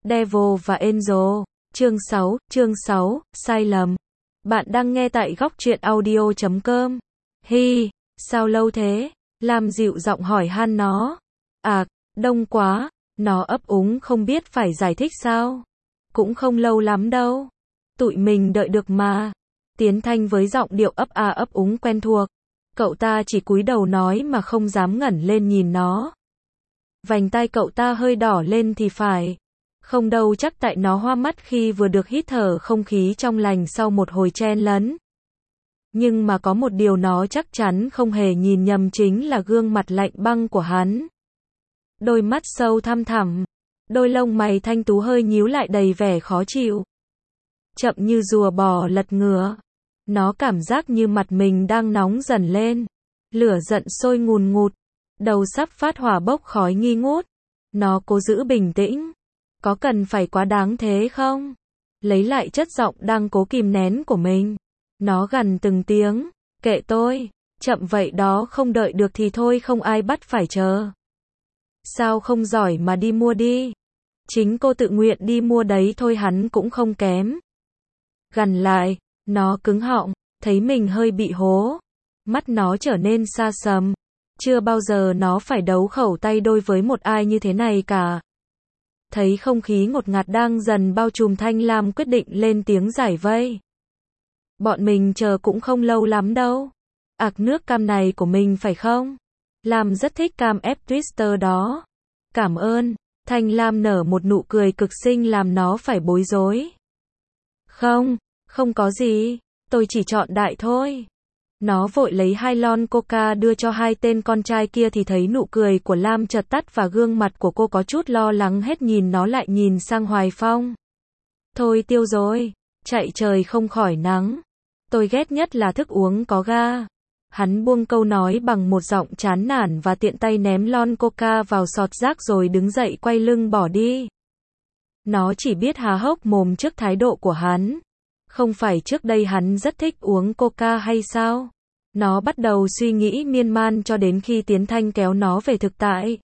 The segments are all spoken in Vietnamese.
Devil và Angel. Chương 6, sai lầm. Bạn đang nghe tại góc truyện audio.com. Hi, sao lâu thế? Lam dịu giọng hỏi han nó. À, đông quá. Nó ấp úng không biết phải giải thích sao. Cũng không lâu lắm đâu. Tụi mình đợi được mà. Tiến Thanh với giọng điệu ấp a ấp úng quen thuộc. Cậu ta chỉ cúi đầu nói mà không dám ngẩng lên nhìn nó. Vành tai cậu ta hơi đỏ lên thì phải. Không đâu, chắc tại nó hoa mắt khi vừa được hít thở không khí trong lành sau một hồi chen lấn. Nhưng mà có một điều nó chắc chắn không hề nhìn nhầm, chính là gương mặt lạnh băng của hắn. Đôi mắt sâu thăm thẳm, đôi lông mày thanh tú hơi nhíu lại đầy vẻ khó chịu. Chậm như rùa bò lật ngửa. Nó cảm giác như mặt mình đang nóng dần lên. Lửa giận sôi ngùn ngụt. Đầu sắp phát hỏa bốc khói nghi ngút. Nó cố giữ bình tĩnh. Có cần phải quá đáng thế không? Lấy lại chất giọng đang cố kìm nén của mình. Nó gằn từng tiếng. Kệ tôi. Chậm vậy đó, không đợi được thì thôi, không ai bắt phải chờ. Sao không giỏi mà đi mua đi. Chính cô tự nguyện đi mua đấy thôi, hắn cũng không kém. Gằn lại. Nó cứng họng, thấy mình hơi bị hố. Mắt nó trở nên xa sầm. Chưa bao giờ nó phải đấu khẩu tay đôi với một ai như thế này cả. Thấy không khí ngột ngạt đang dần bao trùm, Thanh Lam quyết định lên tiếng giải vây. Bọn mình chờ cũng không lâu lắm đâu. Ạc nước cam này của mình phải không? Lam rất thích cam ép Twister đó. Cảm ơn. Thanh Lam nở một nụ cười cực xinh làm nó phải bối rối. Không có gì. Tôi chỉ chọn đại thôi. Nó vội lấy 2 lon coca đưa cho 2 tên con trai kia thì thấy nụ cười của Lam chợt tắt và gương mặt của cô có chút lo lắng, hết nhìn nó lại nhìn sang Hoài Phong. Thôi tiêu rồi. Chạy trời không khỏi nắng. Tôi ghét nhất là thức uống có ga. Hắn buông câu nói bằng một giọng chán nản và tiện tay ném lon coca vào sọt rác rồi đứng dậy quay lưng bỏ đi. Nó chỉ biết há hốc mồm trước thái độ của hắn. Không phải trước đây hắn rất thích uống coca hay sao? Nó bắt đầu suy nghĩ miên man cho đến khi Tiến Thanh kéo nó về thực tại.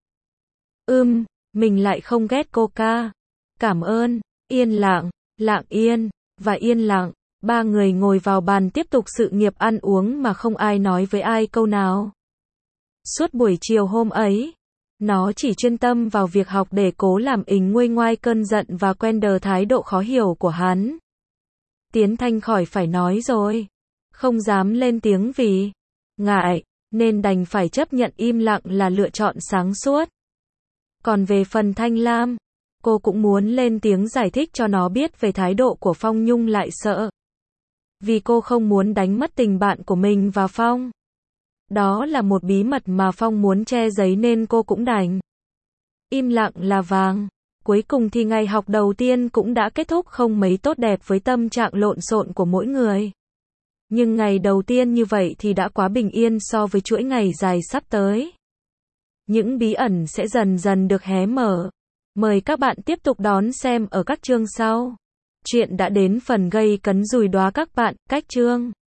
Mình lại không ghét coca. Cảm ơn. Yên lặng, lặng yên, và yên lặng. 3 người ngồi vào bàn tiếp tục sự nghiệp ăn uống mà không ai nói với ai câu nào. Suốt buổi chiều hôm ấy, nó chỉ chuyên tâm vào việc học để cố làm nguôi ngoai cơn giận và quen đờ thái độ khó hiểu của hắn. Tiến Thanh khỏi phải nói rồi. Không dám lên tiếng vì ngại, nên đành phải chấp nhận im lặng là lựa chọn sáng suốt. Còn về phần Thanh Lam, cô cũng muốn lên tiếng giải thích cho nó biết về thái độ của Phong, nhưng lại sợ. Vì cô không muốn đánh mất tình bạn của mình và Phong. Đó là một bí mật mà Phong muốn che giấu nên cô cũng đành im lặng là vàng. Cuối cùng thì ngày học đầu tiên cũng đã kết thúc không mấy tốt đẹp với tâm trạng lộn xộn của mỗi người. Nhưng ngày đầu tiên như vậy thì đã quá bình yên so với chuỗi ngày dài sắp tới. Những bí ẩn sẽ dần dần được hé mở. Mời các bạn tiếp tục đón xem ở các chương sau. Chuyện đã đến phần gây cấn, rủi đoá các bạn, cách chương.